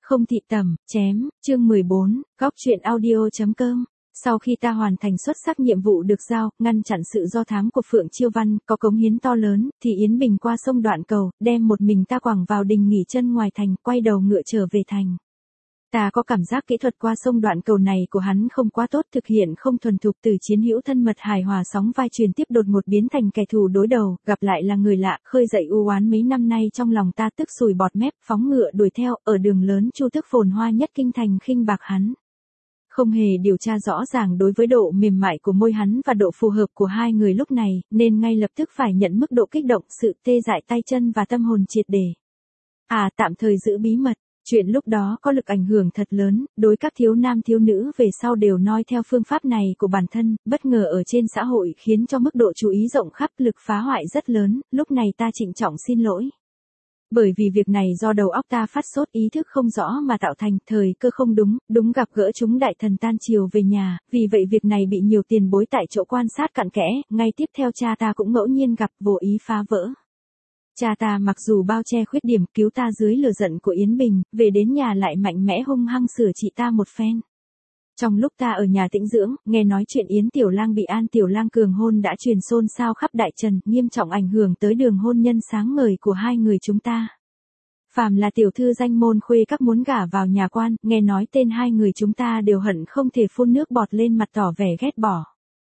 Không thị tầm, chém, chương 14, góc truyện audio.com. Sau khi ta hoàn thành xuất sắc nhiệm vụ được giao, ngăn chặn sự do thám của Phượng Chiêu Văn, có cống hiến to lớn, thì Yến Bình qua sông Đoạn Cầu, đem một mình ta quẳng vào đình nghỉ chân ngoài thành, quay đầu ngựa trở về thành. Ta có cảm giác kỹ thuật qua sông Đoạn Cầu này của hắn không quá tốt, thực hiện không thuần thục, từ chiến hữu thân mật hài hòa sóng vai truyền tiếp đột ngột biến thành kẻ thù đối đầu, gặp lại là người lạ, khơi dậy u oán mấy năm nay trong lòng ta, tức sùi bọt mép, phóng ngựa đuổi theo, ở đường lớn Chu Tước phồn hoa nhất kinh thành khinh bạc hắn. Không hề điều tra rõ ràng đối với độ mềm mại của môi hắn và độ phù hợp của hai người lúc này, nên ngay lập tức phải nhận mức độ kích động, sự tê dại tay chân và tâm hồn triệt để. Tạm thời giữ bí mật. Chuyện lúc đó có lực ảnh hưởng thật lớn, đối các thiếu nam thiếu nữ về sau đều noi theo phương pháp này của bản thân, bất ngờ ở trên xã hội khiến cho mức độ chú ý rộng khắp, lực phá hoại rất lớn, lúc này ta trịnh trọng xin lỗi. Bởi vì việc này do đầu óc ta phát sốt, ý thức không rõ mà tạo thành, thời cơ không đúng gặp gỡ chúng đại thần tan chiều về nhà, vì vậy việc này bị nhiều tiền bối tại chỗ quan sát cặn kẽ, ngay tiếp theo cha ta cũng ngẫu nhiên gặp, vô ý phá vỡ. Cha ta mặc dù bao che khuyết điểm, cứu ta dưới lửa giận của Yến Bình, về đến nhà lại mạnh mẽ hung hăng sửa trị ta một phen. Trong lúc ta ở nhà tĩnh dưỡng, nghe nói chuyện Yến Tiểu Lang bị An Tiểu Lang cường hôn đã truyền xôn xao khắp đại trần, nghiêm trọng ảnh hưởng tới đường hôn nhân sáng ngời của hai người chúng ta. Phàm là tiểu thư danh môn khuê các muốn gả vào nhà quan, nghe nói tên hai người chúng ta đều hận không thể phun nước bọt lên mặt tỏ vẻ ghét bỏ.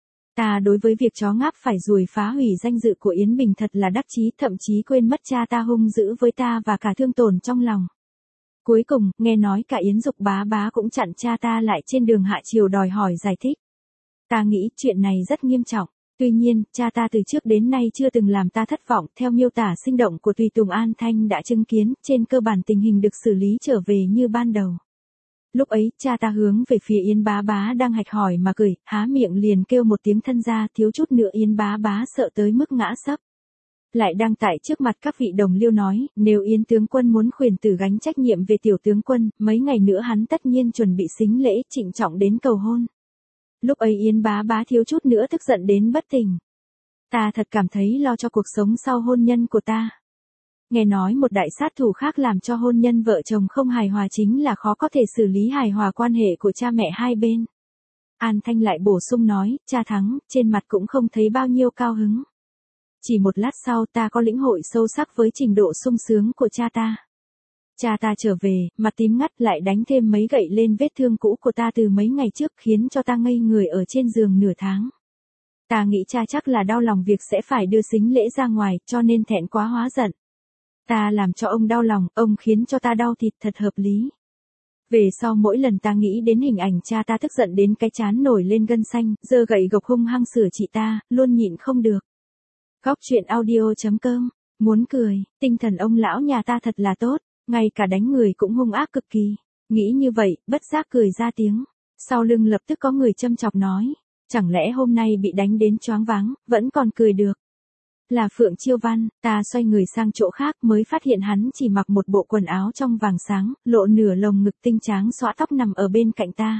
Ta đối với việc chó ngáp phải ruồi phá hủy danh dự của Yến Bình thật là đắc chí, thậm chí quên mất cha ta hung dữ với ta và cả thương tổn trong lòng. Cuối cùng, nghe nói cả Yến Dục bá bá cũng chặn cha ta lại trên đường hạ triều đòi hỏi giải thích. Ta nghĩ chuyện này rất nghiêm trọng. Tuy nhiên, cha ta từ trước đến nay chưa từng làm ta thất vọng, theo miêu tả sinh động của Tùy Tùng An Thanh đã chứng kiến, trên cơ bản tình hình được xử lý trở về như ban đầu. Lúc ấy, cha ta hướng về phía Yến bá bá đang hạch hỏi mà cười, há miệng liền kêu một tiếng thân ra, thiếu chút nữa Yến bá bá sợ tới mức ngã sấp. Lại đang tại trước mặt các vị đồng liêu nói, nếu Yến tướng quân muốn khuyển tử gánh trách nhiệm về tiểu tướng quân, mấy ngày nữa hắn tất nhiên chuẩn bị sính lễ, trịnh trọng đến cầu hôn. Lúc ấy Yến bá bá thiếu chút nữa tức giận đến bất tỉnh. Ta thật cảm thấy lo cho cuộc sống sau hôn nhân của ta. Nghe nói một đại sát thủ khác làm cho hôn nhân vợ chồng không hài hòa chính là khó có thể xử lý hài hòa quan hệ của cha mẹ hai bên. An Thanh lại bổ sung nói, cha thắng, trên mặt cũng không thấy bao nhiêu cao hứng. Chỉ một lát sau ta có lĩnh hội sâu sắc với trình độ sung sướng của cha ta. Cha ta trở về, mặt tím ngắt lại đánh thêm mấy gậy lên vết thương cũ của ta từ mấy ngày trước khiến cho ta ngây người ở trên giường nửa tháng. Ta nghĩ cha chắc là đau lòng việc sẽ phải đưa sính lễ ra ngoài cho nên thẹn quá hóa giận. Ta làm cho ông đau lòng, ông khiến cho ta đau thịt thật hợp lý. Về sau mỗi lần ta nghĩ đến hình ảnh cha ta tức giận đến cái trán nổi lên gân xanh, giơ gậy gộc hung hăng sửa trị ta, luôn nhịn không được. Góc truyện audio.com, muốn cười, tinh thần ông lão nhà ta thật là tốt, ngay cả đánh người cũng hung ác cực kỳ. Nghĩ như vậy, bất giác cười ra tiếng. Sau lưng lập tức có người châm chọc nói, chẳng lẽ hôm nay bị đánh đến choáng váng, vẫn còn cười được. Là Phượng Chiêu Văn, ta xoay người sang chỗ khác mới phát hiện hắn chỉ mặc một bộ quần áo trong vàng sáng, lộ nửa lồng ngực tinh tráng xõa tóc nằm ở bên cạnh ta.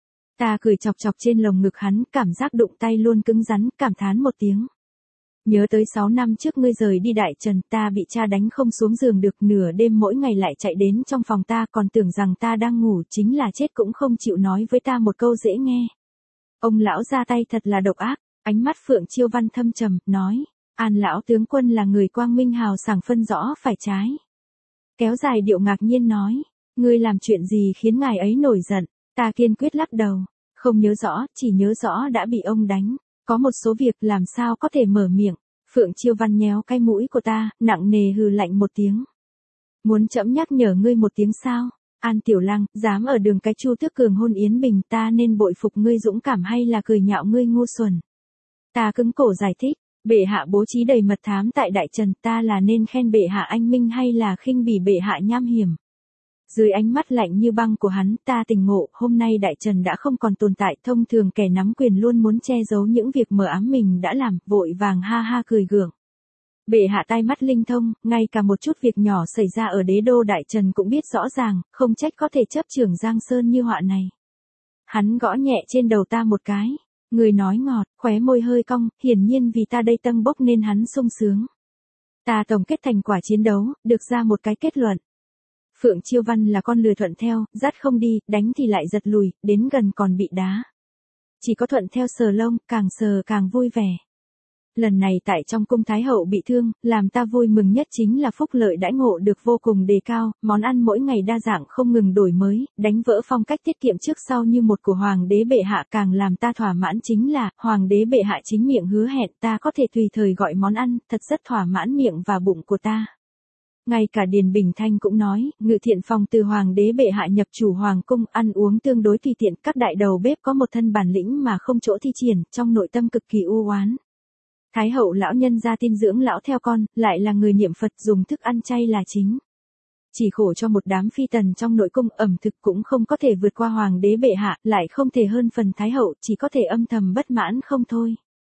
Ta cười chọc chọc trên lồng ngực hắn, cảm giác đụng tay luôn cứng rắn, cảm thán một tiếng. Nhớ tới 6 năm trước ngươi rời đi đại trần, ta bị cha đánh không xuống giường được, nửa đêm mỗi ngày lại chạy đến trong phòng ta, còn tưởng rằng ta đang ngủ, chính là chết cũng không chịu nói với ta một câu dễ nghe. Ông lão ra tay thật là độc ác, ánh mắt Phượng Chiêu Văn thâm trầm, nói, An lão tướng quân là người quang minh hào sảng phân rõ phải trái. Kéo dài điệu ngạc nhiên nói, ngươi làm chuyện gì khiến ngài ấy nổi giận, ta kiên quyết lắc đầu, không nhớ rõ, chỉ nhớ rõ đã bị ông đánh. Có một số việc làm sao có thể mở miệng. Phượng Chiêu Văn nhéo cái mũi của ta, nặng nề hừ lạnh một tiếng. Muốn trẫm nhắc nhở ngươi một tiếng sao? An Tiểu Lang, dám ở đường cái Chu Tước cường hôn Yến Bình, ta nên bội phục ngươi dũng cảm hay là cười nhạo ngươi ngu xuẩn? Ta cứng cổ giải thích, bệ hạ bố trí đầy mật thám tại đại trần, ta là nên khen bệ hạ anh minh hay là khinh bỉ bệ hạ nham hiểm? Dưới ánh mắt lạnh như băng của hắn, ta tỉnh ngộ, hôm nay đại trần đã không còn tồn tại, thông thường kẻ nắm quyền luôn muốn che giấu những việc mờ ám mình đã làm, vội vàng ha ha cười gượng. Bệ hạ tai mắt linh thông, ngay cả một chút việc nhỏ xảy ra ở đế đô đại trần cũng biết rõ ràng, không trách có thể chấp trưởng Giang Sơn như họa này. Hắn gõ nhẹ trên đầu ta một cái, người nói ngọt, khóe môi hơi cong, hiển nhiên vì ta đây tâng bốc nên hắn sung sướng. Ta tổng kết thành quả chiến đấu, được ra một cái kết luận. Phượng Chiêu Văn là con lừa thuận theo, dắt không đi, đánh thì lại giật lùi, đến gần còn bị đá. Chỉ có thuận theo sờ lông, càng sờ càng vui vẻ. Lần này tại trong cung Thái hậu bị thương, làm ta vui mừng nhất chính là phúc lợi đãi ngộ được vô cùng đề cao, món ăn mỗi ngày đa dạng không ngừng đổi mới, đánh vỡ phong cách tiết kiệm trước sau như một của hoàng đế bệ hạ. Càng làm ta thỏa mãn chính là, hoàng đế bệ hạ chính miệng hứa hẹn ta có thể tùy thời gọi món ăn, thật rất thỏa mãn miệng và bụng của ta. Ngay cả Điền Bình Thanh cũng nói, Ngự Thiện Phòng từ hoàng đế bệ hạ nhập chủ hoàng cung, ăn uống tương đối tùy tiện, các đại đầu bếp có một thân bản lĩnh mà không chỗ thi triển, trong nội tâm cực kỳ u oán. Thái hậu lão nhân gia tin dưỡng lão theo con, lại là người niệm Phật, dùng thức ăn chay là chính. Chỉ khổ cho một đám phi tần trong nội cung, ẩm thực cũng không có thể vượt qua hoàng đế bệ hạ, lại không thể hơn phần Thái hậu, chỉ có thể âm thầm bất mãn không thôi.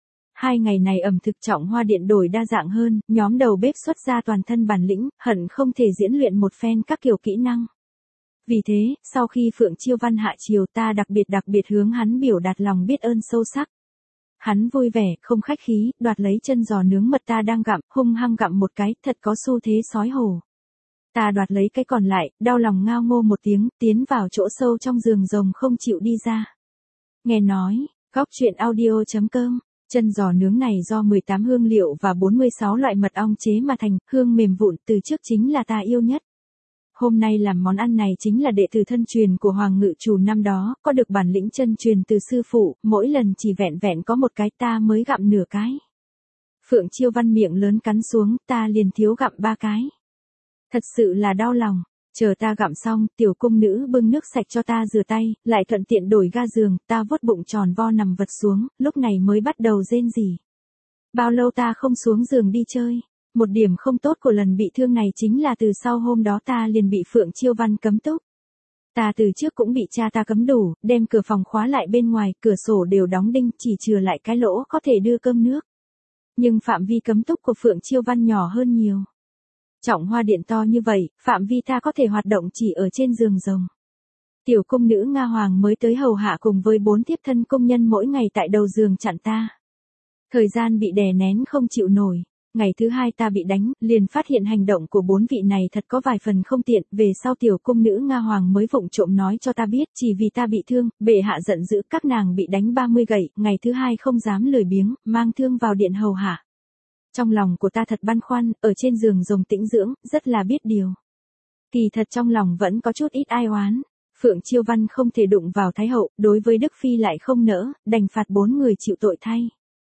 2 ngày này ẩm thực Trọng Hoa Điện đổi đa dạng hơn, nhóm đầu bếp xuất ra toàn thân bản lĩnh, hận không thể diễn luyện một phen các kiểu kỹ năng. Vì thế, sau khi Phượng Chiêu Văn hạ triều, ta đặc biệt hướng hắn biểu đạt lòng biết ơn sâu sắc. Hắn vui vẻ, không khách khí, đoạt lấy chân giò nướng mật ta đang gặm, hung hăng gặm một cái, thật có xu thế sói hổ. Ta đoạt lấy cái còn lại, đau lòng ngao ngô một tiếng, tiến vào chỗ sâu trong giường rồng không chịu đi ra. Nghe nói, góc truyện audio.com, chân giò nướng này do 18 hương liệu và 46 loại mật ong chế mà thành, hương mềm vụn, từ trước chính là ta yêu nhất. Hôm nay làm món ăn này chính là đệ tử thân truyền của Hoàng Ngự Chủ năm đó, có được bản lĩnh chân truyền từ sư phụ, mỗi lần chỉ vẹn vẹn có một cái, ta mới gặm nửa cái. Phượng Chiêu Văn miệng lớn cắn xuống, ta liền thiếu gặm 3 cái. Thật sự là đau lòng. Chờ ta gặm xong, tiểu cung nữ bưng nước sạch cho ta rửa tay, lại thuận tiện đổi ga giường, ta vuốt bụng tròn vo nằm vật xuống, lúc này mới bắt đầu rên rỉ. Bao lâu ta không xuống giường đi chơi. Một điểm không tốt của lần bị thương này chính là từ sau hôm đó ta liền bị Phượng Chiêu Văn cấm túc. Ta từ trước cũng bị cha ta cấm đủ, đem cửa phòng khóa lại bên ngoài, cửa sổ đều đóng đinh, chỉ chừa lại cái lỗ có thể đưa cơm nước. Nhưng phạm vi cấm túc của Phượng Chiêu Văn nhỏ hơn nhiều. Trọng Hoa Điện to như vậy, phạm vi ta có thể hoạt động chỉ ở trên giường rồng. Tiểu cung nữ Nga Hoàng mới tới hầu hạ cùng với 4 tiếp thân công nhân mỗi ngày tại đầu giường chặn ta. Thời gian bị đè nén không chịu nổi. Ngày thứ 2 ta bị đánh, liền phát hiện hành động của 4 vị này thật có vài phần không tiện, về sau tiểu cung nữ Nga Hoàng mới vụng trộm nói cho ta biết, chỉ vì ta bị thương, bệ hạ giận dữ, các nàng bị đánh 30 gậy, ngày thứ 2 không dám lười biếng, mang thương vào điện hầu hạ. Trong lòng của ta thật băn khoăn, ở trên giường rồng tĩnh dưỡng, rất là biết điều. Kỳ thật trong lòng vẫn có chút ít ai oán. Phượng Chiêu Văn không thể đụng vào Thái hậu, đối với Đức Phi lại không nỡ, đành phạt 4 người chịu tội thay.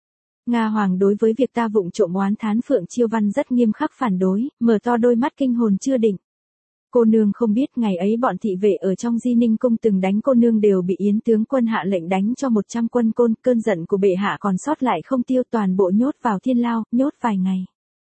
Nga Hoàng đối với việc ta vụng trộm oán thán Phượng Chiêu Văn rất nghiêm khắc phản đối, mở to đôi mắt kinh hồn chưa định. Cô nương không biết ngày ấy bọn thị vệ ở trong Di Ninh cung từng đánh cô nương đều bị Yến tướng quân hạ lệnh đánh cho 100 quân côn, cơn giận của bệ hạ còn sót lại không tiêu, toàn bộ nhốt vào thiên lao, nhốt vài ngày.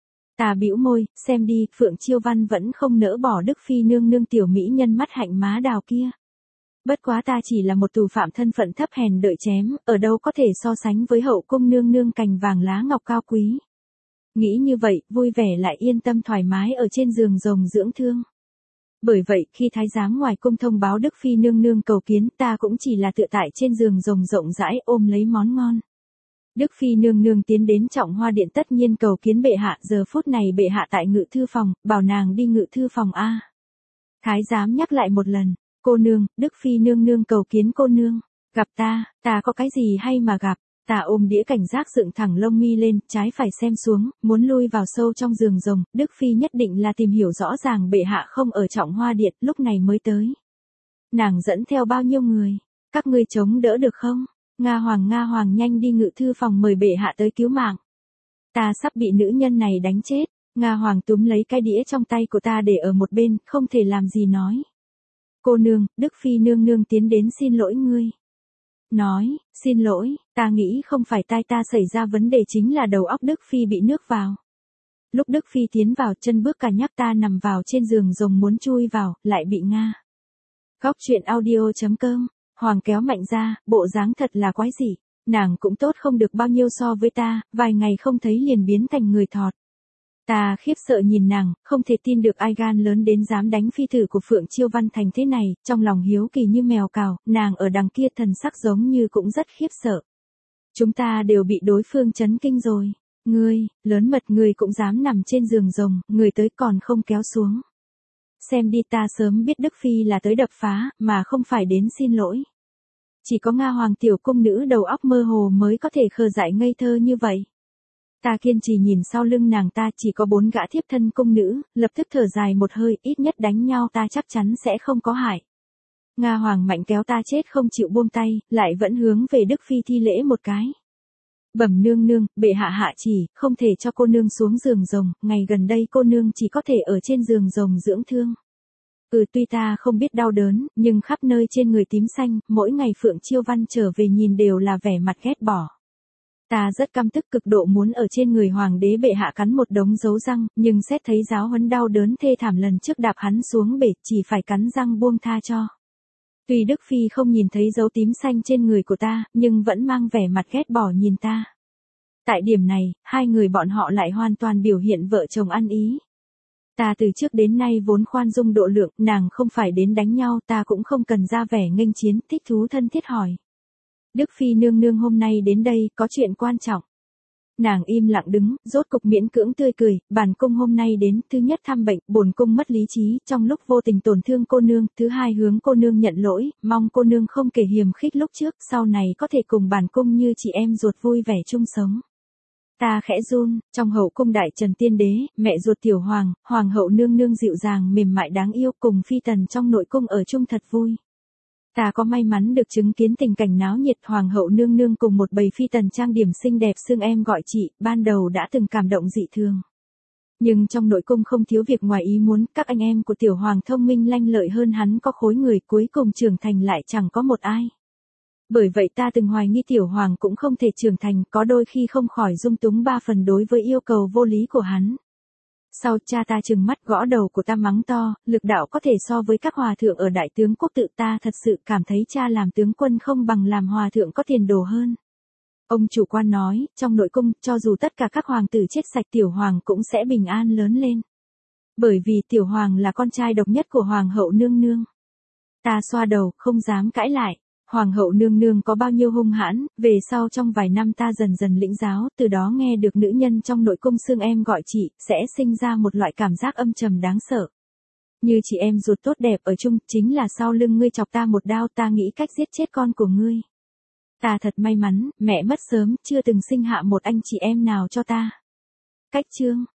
Ta bĩu môi, xem đi, Phượng Chiêu Văn vẫn không nỡ bỏ Đức Phi nương nương tiểu mỹ nhân mắt hạnh má đào kia. Bất quá ta chỉ là một tù phạm thân phận thấp hèn đợi chém, ở đâu có thể so sánh với hậu cung nương nương cành vàng lá ngọc cao quý. Nghĩ như vậy, vui vẻ lại yên tâm thoải mái ở trên giường rồng dưỡng thương. Bởi vậy, khi thái giám ngoài cung thông báo Đức Phi nương nương cầu kiến, ta cũng chỉ là tựa tại trên giường rồng rộng rãi ôm lấy món ngon. Đức Phi nương nương tiến đến Trọng Hoa Điện tất nhiên cầu kiến bệ hạ, giờ phút này bệ hạ tại ngự thư phòng, bảo nàng đi ngự thư phòng a. Thái giám nhắc lại một lần. Cô nương, Đức Phi nương nương cầu kiến cô nương. Gặp ta có cái gì hay mà gặp. Ta ôm đĩa cảnh giác dựng thẳng lông mi lên, trái phải xem xuống, muốn lui vào sâu trong giường rồng, Đức Phi nhất định là tìm hiểu rõ ràng bệ hạ không ở Trọng Hoa Điện, lúc này mới tới. Nàng dẫn theo bao nhiêu người? Các ngươi chống đỡ được không? Nga Hoàng nhanh đi ngự thư phòng mời bệ hạ tới cứu mạng. Ta sắp bị nữ nhân này đánh chết. Nga Hoàng túm lấy cái đĩa trong tay của ta để ở một bên, không thể làm gì nói. Cô nương, Đức Phi nương nương tiến đến xin lỗi ngươi. Nói, xin lỗi, ta nghĩ không phải tai ta xảy ra vấn đề chính là đầu óc Đức Phi bị nước vào. Lúc Đức Phi tiến vào chân bước cả nhắc ta nằm vào trên giường rồng muốn chui vào, lại bị Nga. Góc truyện audio.com, Hoàng kéo mạnh ra, bộ dáng thật là quái dị. Nàng cũng tốt không được bao nhiêu so với ta, vài ngày không thấy liền biến thành người thọt. Ta khiếp sợ nhìn nàng, không thể tin được ai gan lớn đến dám đánh phi tử của Phượng Chiêu Văn thành thế này, trong lòng hiếu kỳ như mèo cào, nàng ở đằng kia thần sắc giống như cũng rất khiếp sợ. Chúng ta đều bị đối phương chấn kinh rồi. Ngươi, lớn mật ngươi cũng dám nằm trên giường rồng, người tới còn không kéo xuống. xem đi ta sớm biết Đức Phi là tới đập phá, mà không phải đến xin lỗi. Chỉ có Nga Hoàng tiểu cung nữ đầu óc mơ hồ mới có thể khờ dại ngây thơ như vậy. Ta kiên trì nhìn sau lưng nàng ta, chỉ có 4 gã thiếp thân cung nữ, lập tức thở dài một hơi, ít nhất đánh nhau ta chắc chắn sẽ không có hại. Nga Hoàng mạnh kéo ta chết không chịu buông tay, lại vẫn hướng về Đức Phi thi lễ một cái. Bẩm nương nương, bệ hạ hạ chỉ, không thể cho cô nương xuống giường rồng, ngày gần đây cô nương chỉ có thể ở trên giường rồng dưỡng thương. Tuy ta không biết đau đớn, nhưng khắp nơi trên người tím xanh, mỗi ngày Phượng Chiêu Văn trở về nhìn đều là vẻ mặt ghét bỏ. Ta rất căm tức cực độ muốn ở trên người hoàng đế bệ hạ cắn một đống dấu răng, nhưng xét thấy giáo huấn đau đớn thê thảm lần trước đạp hắn xuống bể, chỉ phải cắn răng buông tha cho. Tuy Đức Phi không nhìn thấy dấu tím xanh trên người của ta, nhưng vẫn mang vẻ mặt ghét bỏ nhìn ta. Tại điểm này, hai người bọn họ lại hoàn toàn biểu hiện vợ chồng ăn ý. Ta từ trước đến nay vốn khoan dung độ lượng, nàng không phải đến đánh nhau, ta cũng không cần ra vẻ nghênh chiến, thích thú thân thiết hỏi. Đức Phi nương nương hôm nay đến đây, có chuyện quan trọng. Nàng im lặng đứng, rốt cục miễn cưỡng tươi cười, bản cung hôm nay đến, thứ nhất thăm bệnh, bổn cung mất lý trí, trong lúc vô tình tổn thương cô nương, thứ hai hướng cô nương nhận lỗi, mong cô nương không kể hiềm khích lúc trước, sau này có thể cùng bản cung như chị em ruột vui vẻ chung sống. Ta khẽ run, trong hậu cung đại trần tiên đế, mẹ ruột tiểu hoàng, hoàng hậu nương nương dịu dàng mềm mại đáng yêu cùng phi tần trong nội cung ở chung thật vui. Ta có may mắn được chứng kiến tình cảnh náo nhiệt hoàng hậu nương nương cùng một bầy phi tần trang điểm xinh đẹp xưng em gọi chị, ban đầu đã từng cảm động dị thường. Nhưng trong nội cung không thiếu việc ngoài ý muốn, các anh em của tiểu hoàng thông minh lanh lợi hơn hắn có khối người, cuối cùng trưởng thành lại chẳng có một ai. Bởi vậy ta từng hoài nghi tiểu hoàng cũng không thể trưởng thành, có đôi khi không khỏi dung túng 3 phần đối với yêu cầu vô lý của hắn. Sau cha ta trừng mắt gõ đầu của ta mắng to, lực đạo có thể so với các hòa thượng ở đại tướng quốc tự, ta thật sự cảm thấy cha làm tướng quân không bằng làm hòa thượng có tiền đồ hơn. Ông chủ quan nói, trong nội cung, cho dù tất cả các hoàng tử chết sạch tiểu hoàng cũng sẽ bình an lớn lên. Bởi vì tiểu hoàng là con trai độc nhất của hoàng hậu nương nương. Ta xoa đầu, không dám cãi lại. Hoàng hậu nương nương có bao nhiêu hung hãn, về sau trong vài năm ta dần dần lĩnh giáo, từ đó nghe được nữ nhân trong nội cung xưng em gọi chị, sẽ sinh ra một loại cảm giác âm trầm đáng sợ. Như chị em ruột tốt đẹp ở chung, chính là sau lưng ngươi chọc ta một đao, ta nghĩ cách giết chết con của ngươi. Ta thật may mắn, mẹ mất sớm, chưa từng sinh hạ một anh chị em nào cho ta. Cách chương